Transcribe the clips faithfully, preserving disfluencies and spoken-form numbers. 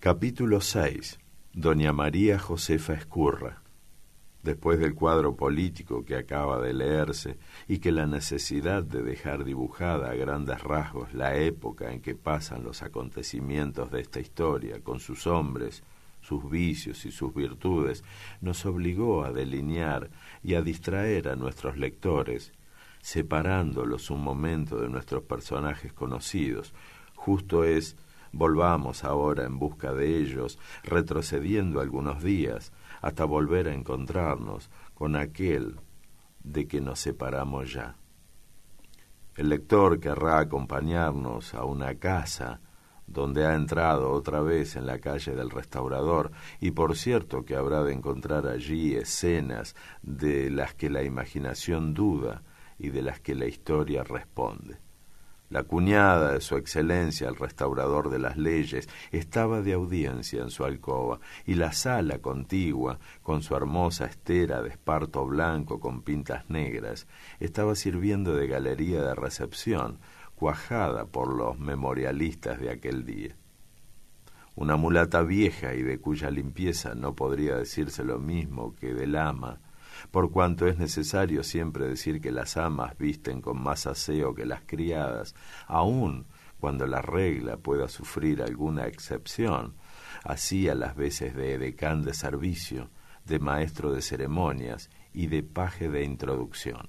Capítulo seis. Doña María Josefa Ezcurra. Después del cuadro político que acaba de leerse y que la necesidad de dejar dibujada a grandes rasgos la época en que pasan los acontecimientos de esta historia, con sus hombres, sus vicios y sus virtudes, nos obligó a delinear y a distraer a nuestros lectores, separándolos un momento de nuestros personajes conocidos. Justo es, volvamos ahora en busca de ellos, retrocediendo algunos días, hasta volver a encontrarnos con aquel de que nos separamos ya. El lector querrá acompañarnos a una casa donde ha entrado otra vez en la calle del Restaurador, y por cierto que habrá de encontrar allí escenas de las que la imaginación duda y de las que la historia responde. La cuñada de su excelencia, el restaurador de las leyes, estaba de audiencia en su alcoba, y la sala contigua, con su hermosa estera de esparto blanco con pintas negras, estaba sirviendo de galería de recepción, cuajada por los memorialistas de aquel día. Una mulata vieja y de cuya limpieza no podría decirse lo mismo que del ama, por cuanto es necesario siempre decir que las amas visten con más aseo que las criadas, aun cuando la regla pueda sufrir alguna excepción, así a las veces de edecán de servicio, de maestro de ceremonias y de paje de introducción.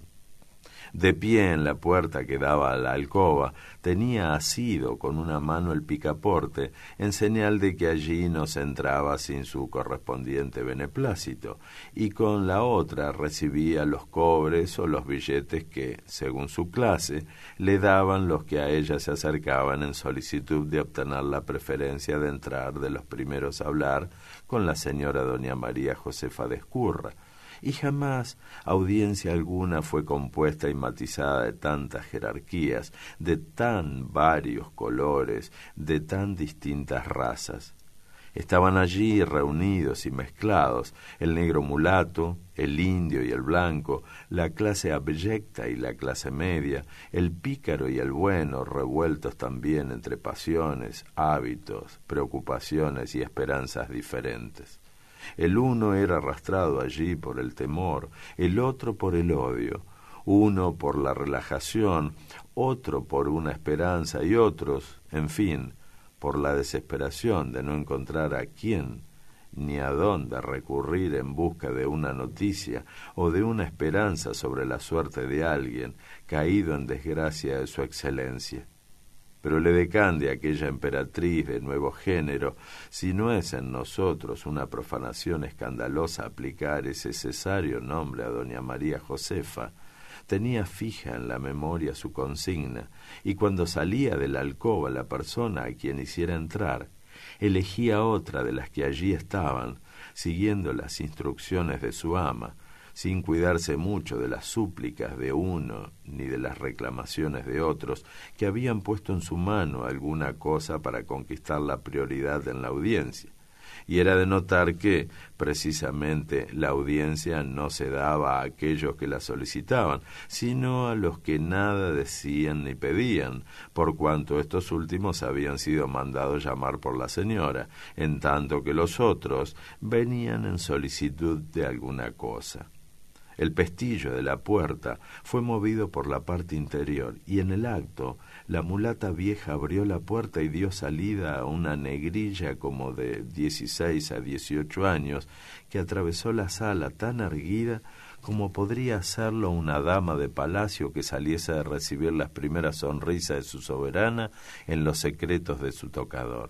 De pie en la puerta que daba a la alcoba, tenía asido con una mano el picaporte, en señal de que allí no se entraba sin su correspondiente beneplácito, y con la otra recibía los cobres o los billetes que, según su clase, le daban los que a ella se acercaban en solicitud de obtener la preferencia de entrar de los primeros a hablar con la señora doña María Josefa de Ezcurra. Y jamás audiencia alguna fue compuesta y matizada de tantas jerarquías, de tan varios colores, de tan distintas razas. Estaban allí reunidos y mezclados el negro mulato, el indio y el blanco, la clase abyecta y la clase media, el pícaro y el bueno, revueltos también entre pasiones, hábitos, preocupaciones y esperanzas diferentes. El uno era arrastrado allí por el temor, el otro por el odio, uno por la relajación, otro por una esperanza y otros, en fin, por la desesperación de no encontrar a quién ni a dónde recurrir en busca de una noticia o de una esperanza sobre la suerte de alguien caído en desgracia de su excelencia. Pero el edecán de aquella emperatriz de nuevo género, si no es en nosotros una profanación escandalosa aplicar ese cesario nombre a doña María Josefa, tenía fija en la memoria su consigna, y cuando salía de la alcoba la persona a quien hiciera entrar, elegía otra de las que allí estaban, siguiendo las instrucciones de su ama, sin cuidarse mucho de las súplicas de uno ni de las reclamaciones de otros que habían puesto en su mano alguna cosa para conquistar la prioridad en la audiencia. Y era de notar que, precisamente, la audiencia no se daba a aquellos que la solicitaban, sino a los que nada decían ni pedían, por cuanto estos últimos habían sido mandados llamar por la señora, en tanto que los otros venían en solicitud de alguna cosa. El pestillo de la puerta fue movido por la parte interior, y en el acto la mulata vieja abrió la puerta y dio salida a una negrilla como de dieciséis a dieciocho años, que atravesó la sala tan erguida como podría hacerlo una dama de palacio que saliese a recibir las primeras sonrisas de su soberana en los secretos de su tocador.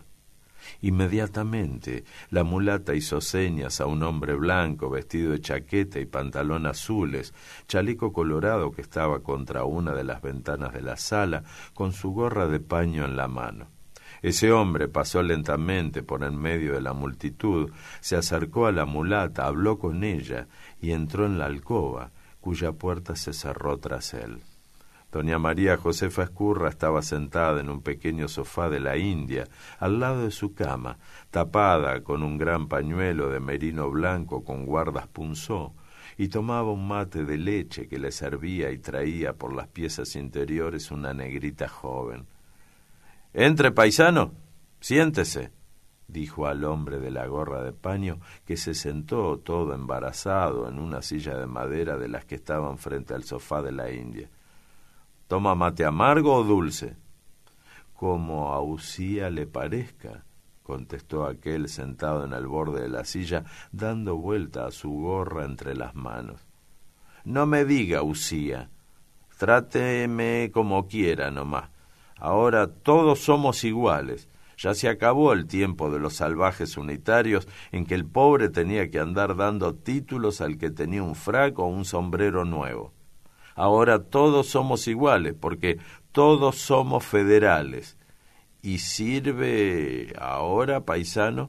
Inmediatamente la mulata hizo señas a un hombre blanco vestido de chaqueta y pantalón azules, chaleco colorado, que estaba contra una de las ventanas de la sala con su gorra de paño en la mano. Ese hombre pasó lentamente por en medio de la multitud, se acercó a la mulata, habló con ella y entró en la alcoba, cuya puerta se cerró tras él. Doña María Josefa Ezcurra estaba sentada en un pequeño sofá de la India, al lado de su cama, tapada con un gran pañuelo de merino blanco con guardas punzó, y tomaba un mate de leche que le servía y traía por las piezas interiores una negrita joven. «Entre, paisano, siéntese», dijo al hombre de la gorra de paño, que se sentó todo embarazado en una silla de madera de las que estaban frente al sofá de la India. ¿Toma mate amargo o dulce? Como a Usía le parezca, contestó aquel sentado en el borde de la silla, dando vuelta a su gorra entre las manos. No me diga Usía, tráteme como quiera nomás. Ahora todos somos iguales. Ya se acabó el tiempo de los salvajes unitarios en que el pobre tenía que andar dando títulos al que tenía un frac o un sombrero nuevo. Ahora todos somos iguales, porque todos somos federales. ¿Y sirve ahora, paisano?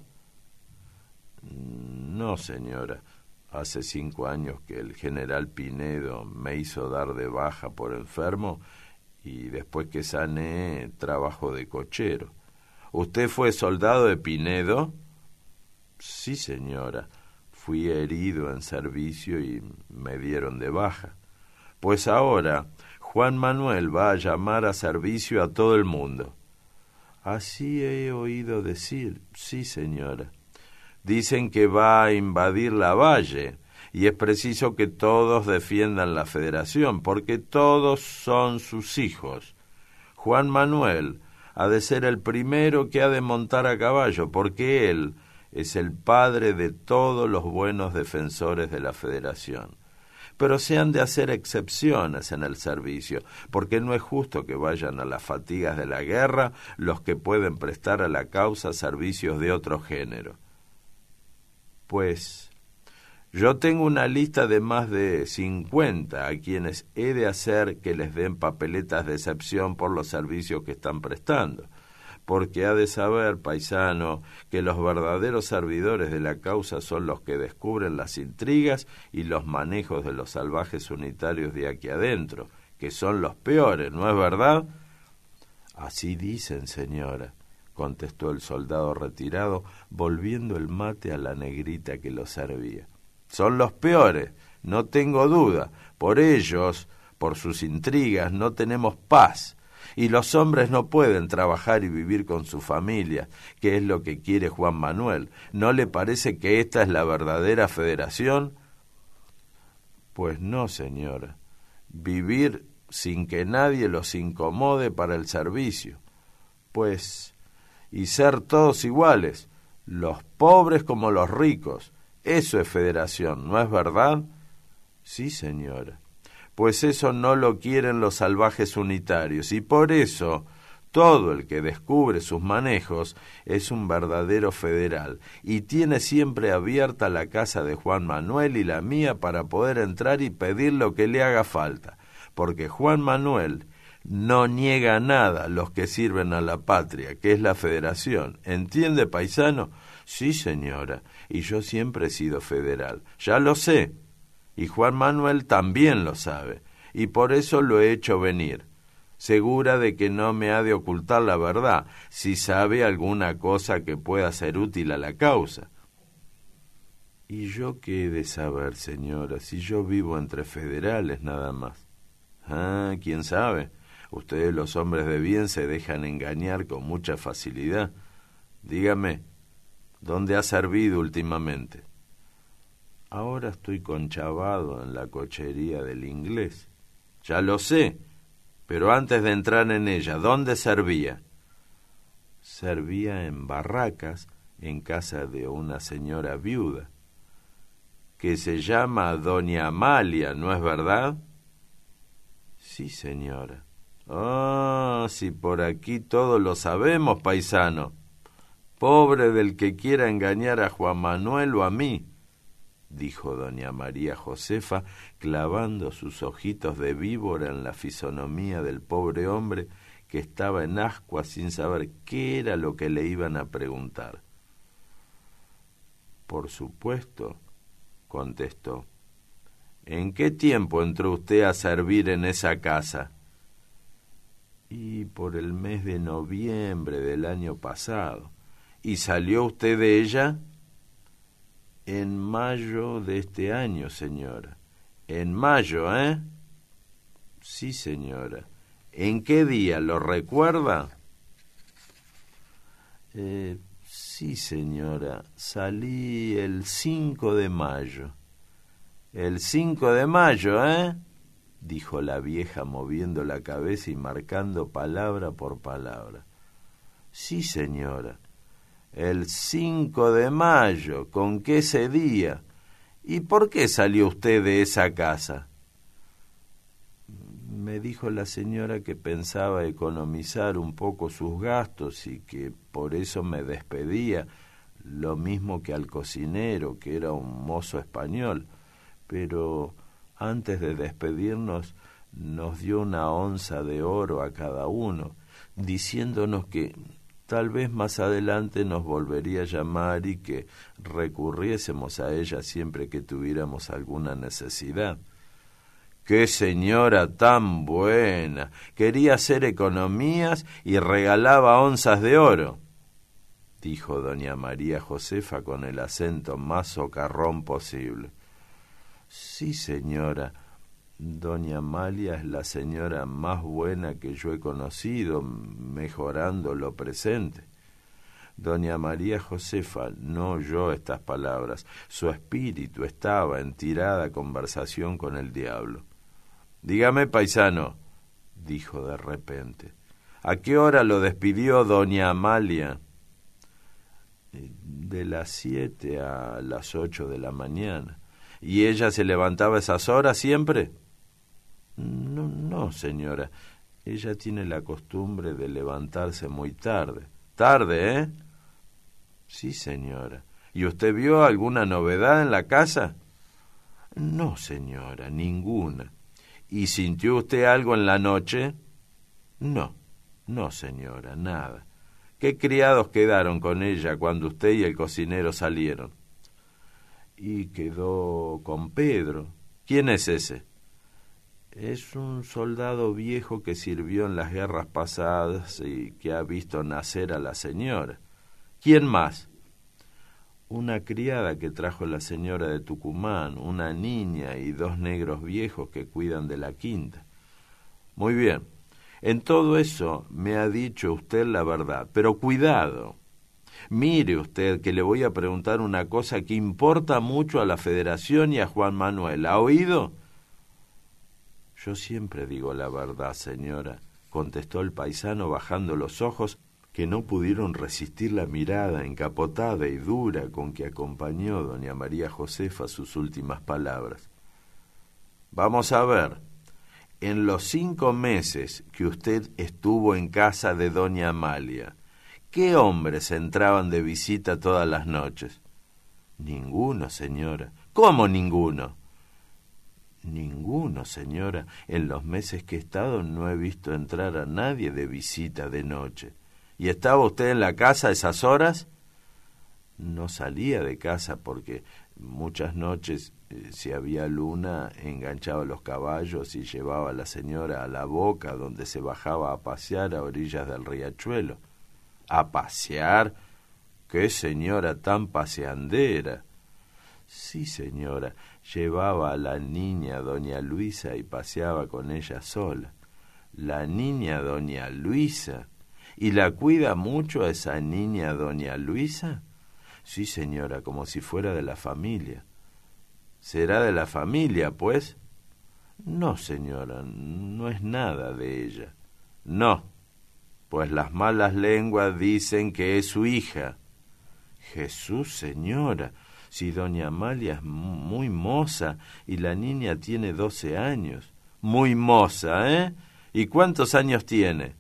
No, señora. Hace cinco años que el general Pinedo me hizo dar de baja por enfermo y después que sané trabajo de cochero. ¿Usted fue soldado de Pinedo? Sí, señora. Fui herido en servicio y me dieron de baja. Pues ahora Juan Manuel va a llamar a servicio a todo el mundo. Así he oído decir. Sí, señora. Dicen que va a invadir la valle y es preciso que todos defiendan la federación, porque todos son sus hijos. Juan Manuel ha de ser el primero que ha de montar a caballo, porque él es el padre de todos los buenos defensores de la federación. Pero se han de hacer excepciones en el servicio, porque no es justo que vayan a las fatigas de la guerra los que pueden prestar a la causa servicios de otro género. Pues yo tengo una lista de más de cincuenta a quienes he de hacer que les den papeletas de excepción por los servicios que están prestando, porque ha de saber, paisano, que los verdaderos servidores de la causa son los que descubren las intrigas y los manejos de los salvajes unitarios de aquí adentro, que son los peores, ¿no es verdad? Así dicen, señora, contestó el soldado retirado, volviendo el mate a la negrita que lo servía. Son los peores, no tengo duda. Por ellos, por sus intrigas, no tenemos paz. Y los hombres no pueden trabajar y vivir con su familia, que es lo que quiere Juan Manuel. ¿No le parece que esta es la verdadera federación? Pues no, señora. Vivir sin que nadie los incomode para el servicio. Pues, y ser todos iguales, los pobres como los ricos. Eso es federación, ¿no es verdad? Sí, señora. Pues eso no lo quieren los salvajes unitarios, y por eso todo el que descubre sus manejos es un verdadero federal, y tiene siempre abierta la casa de Juan Manuel y la mía para poder entrar y pedir lo que le haga falta, porque Juan Manuel no niega nada a los que sirven a la patria, que es la federación. ¿Entiende, paisano? Sí, señora, y yo siempre he sido federal, ya lo sé. Y Juan Manuel también lo sabe, y por eso lo he hecho venir, segura de que no me ha de ocultar la verdad, si sabe alguna cosa que pueda ser útil a la causa. ¿Y yo qué he de saber, señora, si yo vivo entre federales nada más? Ah, quién sabe, ustedes los hombres de bien se dejan engañar con mucha facilidad. Dígame, ¿dónde ha servido últimamente? Ahora estoy conchavado en la cochería del Inglés. Ya lo sé, pero antes de entrar en ella, ¿dónde servía? Servía en barracas, en casa de una señora viuda, que se llama doña Amalia, ¿no es verdad? Sí, señora. Ah, si por aquí todos lo sabemos, paisano. Pobre del que quiera engañar a Juan Manuel o a mí, dijo doña María Josefa, clavando sus ojitos de víbora en la fisonomía del pobre hombre que estaba en ascuas sin saber qué era lo que le iban a preguntar. Por supuesto, contestó. ¿En qué tiempo entró usted a servir en esa casa? Y por el mes de noviembre del año pasado. ¿Y salió usted de ella? En mayo de este año, señora. En mayo, ¿eh? Sí, señora. ¿En qué día? ¿Lo recuerda? Eh, Sí, señora, salí el cinco de mayo. El cinco de mayo, ¿eh? Dijo la vieja moviendo la cabeza y marcando palabra por palabra. Sí, señora, el cinco de mayo. ¿Con qué ese día? ¿Y por qué salió usted de esa casa? Me dijo la señora que pensaba economizar un poco sus gastos y que por eso me despedía, lo mismo que al cocinero, que era un mozo español. Pero antes de despedirnos nos dio una onza de oro a cada uno, diciéndonos que tal vez más adelante nos volvería a llamar y que recurriésemos a ella siempre que tuviéramos alguna necesidad. ¡Qué señora tan buena! Quería hacer economías y regalaba onzas de oro, dijo doña María Josefa con el acento más socarrón posible. Sí, señora, doña Amalia es la señora más buena que yo he conocido, mejorando lo presente. Doña María Josefa no oyó estas palabras. Su espíritu estaba en tirada conversación con el diablo. Dígame, paisano, dijo de repente, ¿a qué hora lo despidió doña Amalia? De las siete a las ocho de la mañana. ¿Y ella se levantaba a esas horas siempre? No, no, señora. Ella tiene la costumbre de levantarse muy tarde. ¿Tarde, eh? Sí, señora. ¿Y usted vio alguna novedad en la casa? No, señora, ninguna. ¿Y sintió usted algo en la noche? No, no, señora, nada. ¿Qué criados quedaron con ella cuando usted y el cocinero salieron? Y quedó con Pedro. ¿Quién es ese? Es un soldado viejo que sirvió en las guerras pasadas y que ha visto nacer a la señora. ¿Quién más? Una criada que trajo la señora de Tucumán, una niña y dos negros viejos que cuidan de la quinta. Muy bien. En todo eso me ha dicho usted la verdad, pero cuidado. Mire usted que le voy a preguntar una cosa que importa mucho a la Federación y a Juan Manuel. ¿Ha oído? Yo siempre digo la verdad, señora, contestó el paisano bajando los ojos, que no pudieron resistir la mirada encapotada y dura con que acompañó doña María Josefa sus últimas palabras. Vamos a ver, en los cinco meses que usted estuvo en casa de doña Amalia, ¿qué hombres entraban de visita todas las noches? Ninguno, señora. ¿Cómo ninguno? Ninguno, señora. En los meses que he estado no he visto entrar a nadie de visita de noche. ¿Y estaba usted en la casa a esas horas? No salía de casa porque muchas noches, eh, si había luna, enganchaba los caballos y llevaba a la señora a la boca, donde se bajaba a pasear a orillas del riachuelo. ¿A pasear? ¡Qué señora tan paseandera! Sí, señora, llevaba a la niña doña Luisa y paseaba con ella sola. La niña doña Luisa. ¿Y la cuida mucho a esa niña doña Luisa? Sí, señora, como si fuera de la familia. ¿Será de la familia, pues? No, señora, no es nada de ella. No, pues las malas lenguas dicen que es su hija. Jesús, señora, si doña Amalia es muy moza y la niña tiene doce años. Muy moza, ¿eh? ¿Y cuántos años tiene?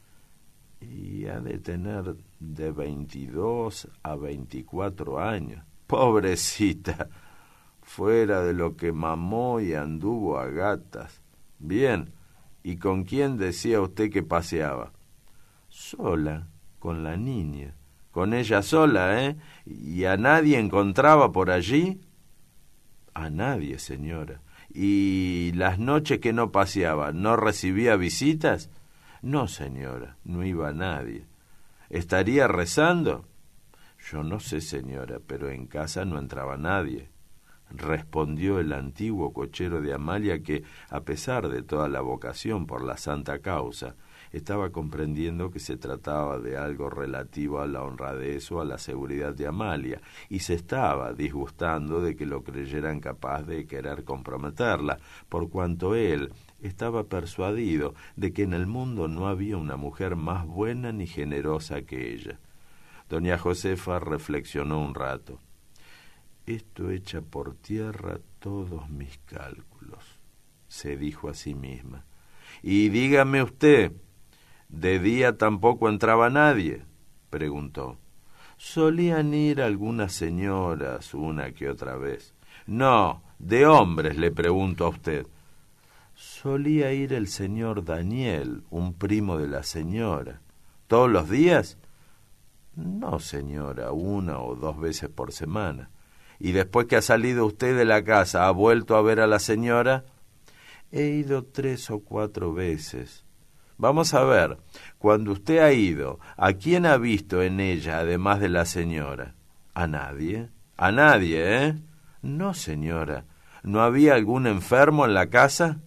Y ha de tener de veintidós a veinticuatro años. Pobrecita, fuera de lo que mamó y anduvo a gatas. Bien, ¿y con quién decía usted que paseaba? Sola, con la niña. Con ella sola, ¿eh? ¿Y a nadie encontraba por allí? A nadie, señora. ¿Y las noches que no paseaba, no recibía visitas? No, señora, no iba nadie. ¿Estaría rezando? Yo no sé, señora, pero en casa no entraba nadie, respondió el antiguo cochero de Amalia que, a pesar de toda la vocación por la santa causa, Estaba comprendiendo que se trataba de algo relativo a la honradez o a la seguridad de Amalia, y se estaba disgustando de que lo creyeran capaz de querer comprometerla, por cuanto él estaba persuadido de que en el mundo no había una mujer más buena ni generosa que ella. Doña Josefa reflexionó un rato. Esto echa por tierra todos mis cálculos, se dijo a sí misma. Y dígame usted, ¿de día tampoco entraba nadie?, preguntó. Solían ir algunas señoras una que otra vez. No, de hombres le pregunto a usted. Solía ir el señor Daniel, un primo de la señora. ¿Todos los días? No, señora, una o dos veces por semana. ¿Y después que ha salido usted de la casa, ha vuelto a ver a la señora? He ido tres o cuatro veces. Vamos a ver, cuando usted ha ido, ¿a quién ha visto en ella, además de la señora? ¿A nadie? ¿A nadie, eh? No, señora. ¿No había algún enfermo en la casa?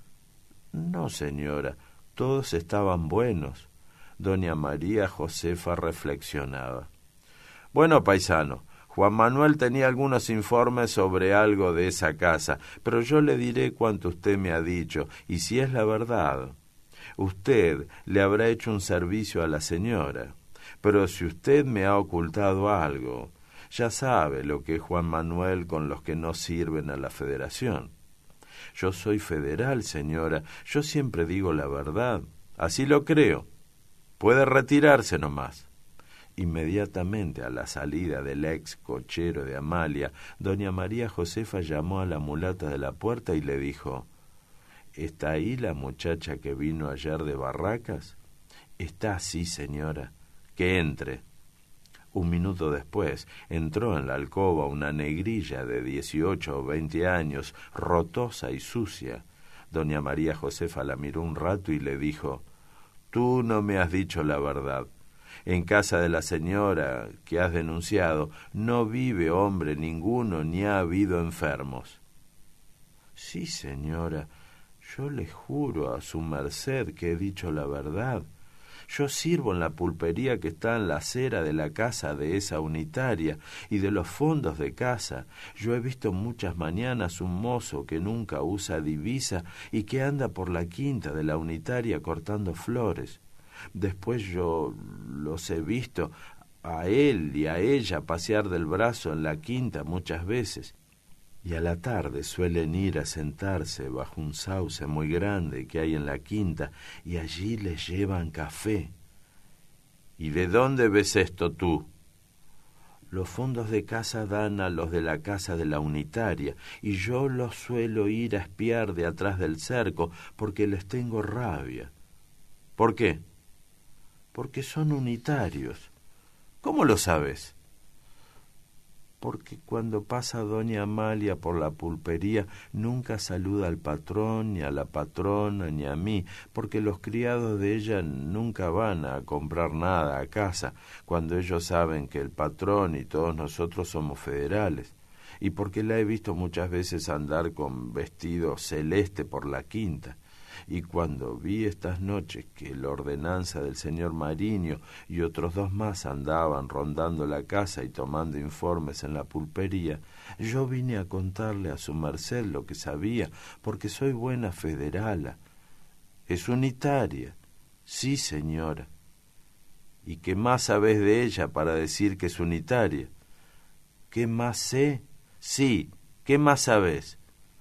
No, señora. Todos estaban buenos. Doña María Josefa reflexionaba. Bueno, paisano, Juan Manuel tenía algunos informes sobre algo de esa casa, pero yo le diré cuanto usted me ha dicho, y si es la verdad. Usted le habrá hecho un servicio a la señora, pero si usted me ha ocultado algo, ya sabe lo que es Juan Manuel con los que no sirven a la Federación. Yo soy federal, señora, yo siempre digo la verdad, así lo creo. Puede retirarse nomás. Inmediatamente a la salida del ex cochero de Amalia, doña María Josefa llamó a la mulata de la puerta y le dijo: ¿Está ahí la muchacha que vino ayer de Barracas? Está, sí, señora. Que entre. Un minuto después entró en la alcoba una negrilla de dieciocho o veinte años, rotosa y sucia. Doña María Josefa la miró un rato y le dijo: Tú no me has dicho la verdad. En casa de la señora que has denunciado no vive hombre ninguno ni ha habido enfermos. Sí, señora, yo le juro a su merced que he dicho la verdad. Yo sirvo en la pulpería que está en la acera de la casa de esa unitaria y de los fondos de casa. Yo he visto muchas mañanas un mozo que nunca usa divisa y que anda por la quinta de la unitaria cortando flores. Después yo los he visto a él y a ella pasear del brazo en la quinta muchas veces. Y a la tarde suelen ir a sentarse bajo un sauce muy grande que hay en la quinta y allí les llevan café. ¿Y de dónde ves esto tú? Los fondos de casa dan a los de la casa de la unitaria y yo los suelo ir a espiar de atrás del cerco porque les tengo rabia. ¿Por qué? Porque son unitarios. ¿Cómo lo sabes? Porque cuando pasa doña Amalia por la pulpería nunca saluda al patrón, ni a la patrona, ni a mí, porque los criados de ella nunca van a comprar nada a casa, cuando ellos saben que el patrón y todos nosotros somos federales, y porque la he visto muchas veces andar con vestido celeste por la quinta. Y cuando vi estas noches que la ordenanza del señor Mariño y otros dos más andaban rondando la casa y tomando informes en la pulpería, yo vine a contarle a su merced lo que sabía, porque soy buena federala. Es unitaria. Sí, señora. ¿Y qué más sabés de ella para decir que es unitaria? ¿Qué más sé? Sí, ¿qué más sabés?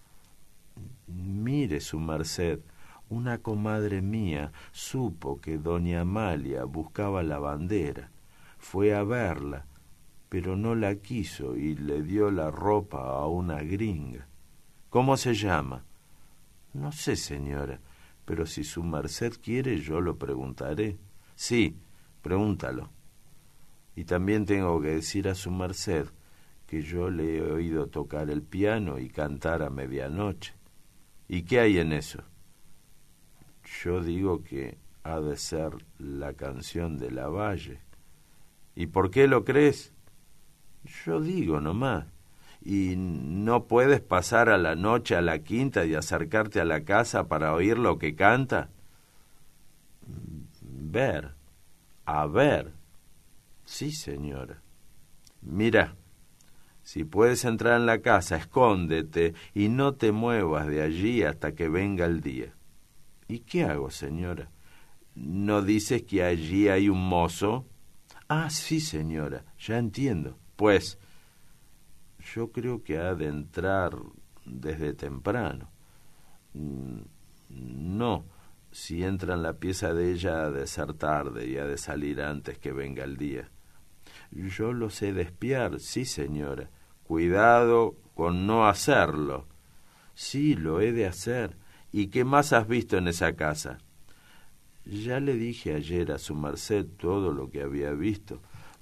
Mire, su merced, una comadre mía supo que doña Amalia buscaba la bandera. Fue a verla, pero no la quiso y le dio la ropa a una gringa. ¿Cómo se llama? No sé, señora, pero si su merced quiere yo lo preguntaré. Sí, pregúntalo. Y también tengo que decir a su merced que yo le he oído tocar el piano y cantar a medianoche. ¿Y qué hay en eso? Yo digo que ha de ser la canción de Lavalle. ¿Y por qué lo crees? Yo digo nomás. ¿Y no puedes pasar a la noche a la quinta y acercarte a la casa para oír lo que canta? Ver, a ver. Sí, señora. Mira, si puedes entrar en la casa, escóndete y no te muevas de allí hasta que venga el día. ¿Y qué hago, señora? ¿No dices que allí hay un mozo? Ah, sí, señora, ya entiendo. Pues, yo creo que ha de entrar desde temprano. No, si entra en la pieza de ella ha de ser tarde y ha de salir antes que venga el día. Yo lo sé de espiar, sí, señora. Cuidado con no hacerlo. Sí, lo he de hacer. ¿Y qué más has visto en esa casa? Ya le dije ayer a su merced todo lo que había visto.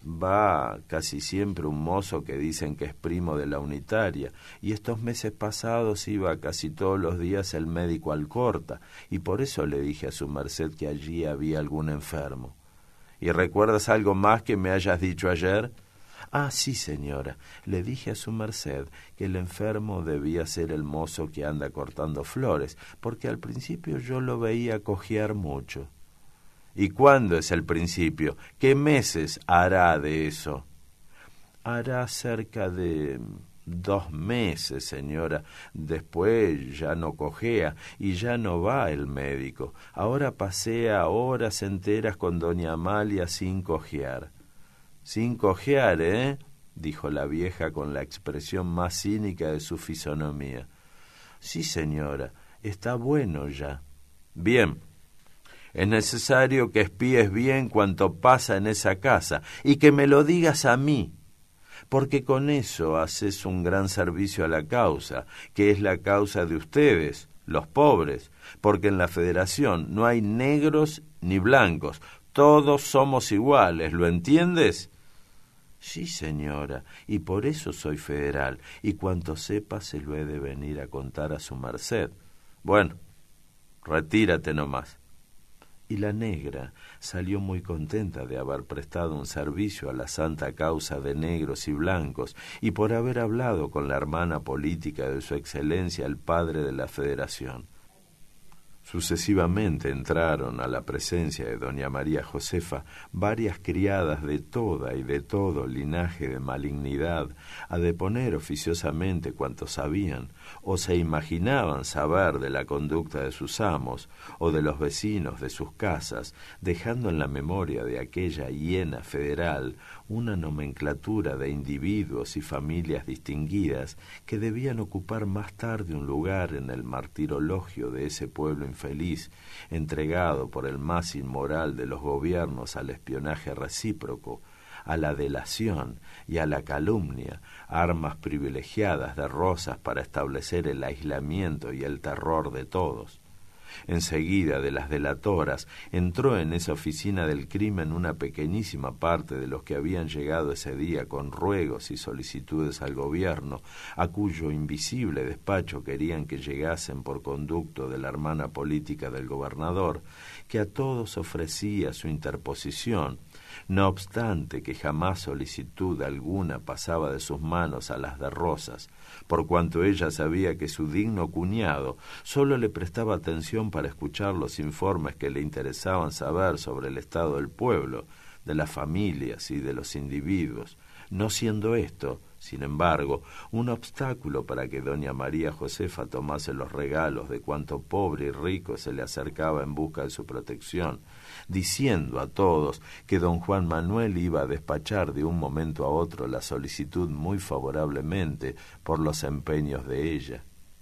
Va casi siempre un mozo que dicen que es primo de la unitaria, y estos meses pasados iba casi todos los días el médico Alcorta, y por eso le dije a su merced que allí había algún enfermo. ¿Y recuerdas algo más que me hayas dicho ayer? Ah, sí, señora, le dije a su merced que el enfermo debía ser el mozo que anda cortando flores, porque al principio yo lo veía cojear mucho. ¿Y cuándo es el principio? ¿Qué meses hará de eso? Hará cerca de dos meses, señora. Después ya no cojea y ya no va el médico. Ahora pasea horas enteras con doña Amalia sin cojear. Sin cojear, ¿eh? Dijo la vieja con la expresión más cínica de su fisonomía. Sí, señora, está bueno ya. Bien. Es necesario que espíes bien cuanto pasa en esa casa y que me lo digas a mí, porque con eso haces un gran servicio a la causa, que es la causa de ustedes, los pobres, porque en la Federación no hay negros ni blancos, todos somos iguales, ¿lo entiendes? Sí, señora, y por eso soy federal, y cuanto sepa se lo he de venir a contar a su merced. Bueno, retírate nomás. Y la negra salió muy contenta de haber prestado un servicio a la santa causa de negros y blancos y por haber hablado con la hermana política de su excelencia el padre de la Federación. Sucesivamente entraron a la presencia de doña María Josefa varias criadas de toda y de todo linaje de malignidad a deponer oficiosamente cuanto sabían o se imaginaban saber de la conducta de sus amos o de los vecinos de sus casas, dejando en la memoria de aquella hiena federal una nomenclatura de individuos y familias distinguidas que debían ocupar más tarde un lugar en el martirologio de ese pueblo infeliz, entregado por el más inmoral de los gobiernos al espionaje recíproco, a la delación y a la calumnia, armas privilegiadas de Rosas para establecer el aislamiento y el terror de todos. Enseguida de las delatoras entró en esa oficina del crimen una pequeñísima parte de los que habían llegado ese día con ruegos y solicitudes al gobierno, a cuyo invisible despacho querían que llegasen por conducto de la hermana política del gobernador, que a todos ofrecía su interposición, no obstante que jamás solicitud alguna pasaba de sus manos a las de Rosas, por cuanto ella sabía que su digno cuñado sólo le prestaba atención para escuchar los informes que le interesaban saber sobre el estado del pueblo, de las familias y de los individuos, no siendo esto, sin embargo, un obstáculo para que doña María Josefa tomase los regalos de cuanto pobre y rico se le acercaba en busca de su protección, diciendo a todos que don Juan Manuel iba a despachar de un momento a otro la solicitud muy favorablemente por los empeños de ella.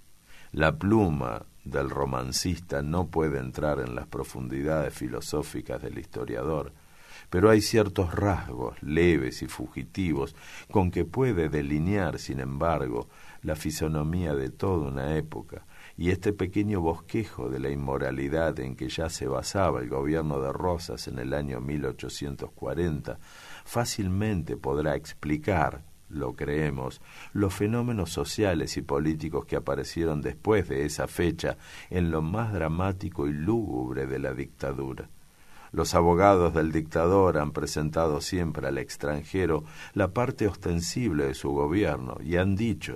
La pluma del romancista no puede entrar en las profundidades filosóficas del historiador, pero hay ciertos rasgos leves y fugitivos con que puede delinear, sin embargo, la fisonomía de toda una época, y este pequeño bosquejo de la inmoralidad en que ya se basaba el gobierno de Rosas en el año mil ochocientos cuarenta fácilmente podrá explicar, lo creemos, los fenómenos sociales y políticos que aparecieron después de esa fecha en lo más dramático y lúgubre de la dictadura. Los abogados del dictador han presentado siempre al extranjero la parte ostensible de su gobierno y han dicho: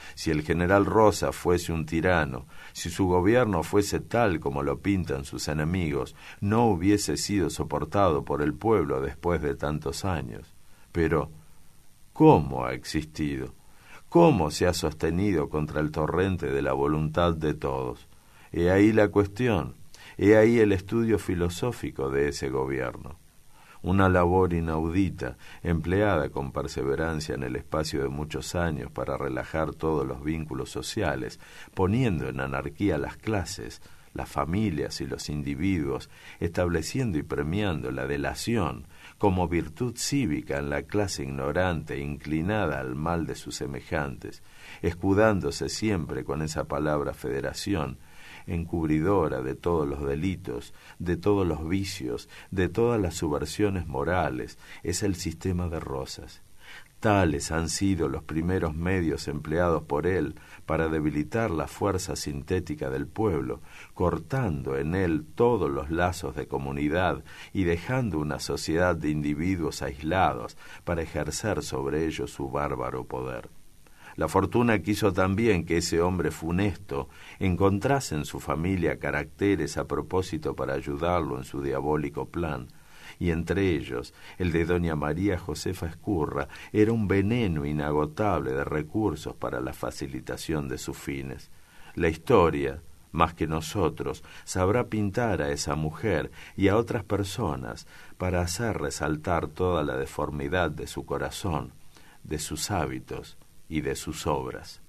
Si el general Rosa fuese un tirano, si su gobierno fuese tal como lo pintan sus enemigos, no hubiese sido soportado por el pueblo después de tantos años. Pero, ¿cómo ha existido? ¿Cómo se ha sostenido contra el torrente de la voluntad de todos? He ahí la cuestión, he ahí el estudio filosófico de ese gobierno. Una labor inaudita, empleada con perseverancia en el espacio de muchos años para relajar todos los vínculos sociales, poniendo en anarquía las clases, las familias y los individuos, estableciendo y premiando la delación como virtud cívica en la clase ignorante e inclinada al mal de sus semejantes, escudándose siempre con esa palabra federación, encubridora de todos los delitos, de todos los vicios, de todas las subversiones morales, es el sistema de Rosas. Tales han sido los primeros medios empleados por él para debilitar la fuerza sintética del pueblo, cortando en él todos los lazos de comunidad y dejando una sociedad de individuos aislados para ejercer sobre ellos su bárbaro poder. La fortuna quiso también que ese hombre funesto encontrase en su familia caracteres a propósito para ayudarlo en su diabólico plan, y entre ellos el de doña María Josefa Ezcurra era un veneno inagotable de recursos para la facilitación de sus fines. La historia, más que nosotros, sabrá pintar a esa mujer y a otras personas para hacer resaltar toda la deformidad de su corazón, de sus hábitos y de sus obras.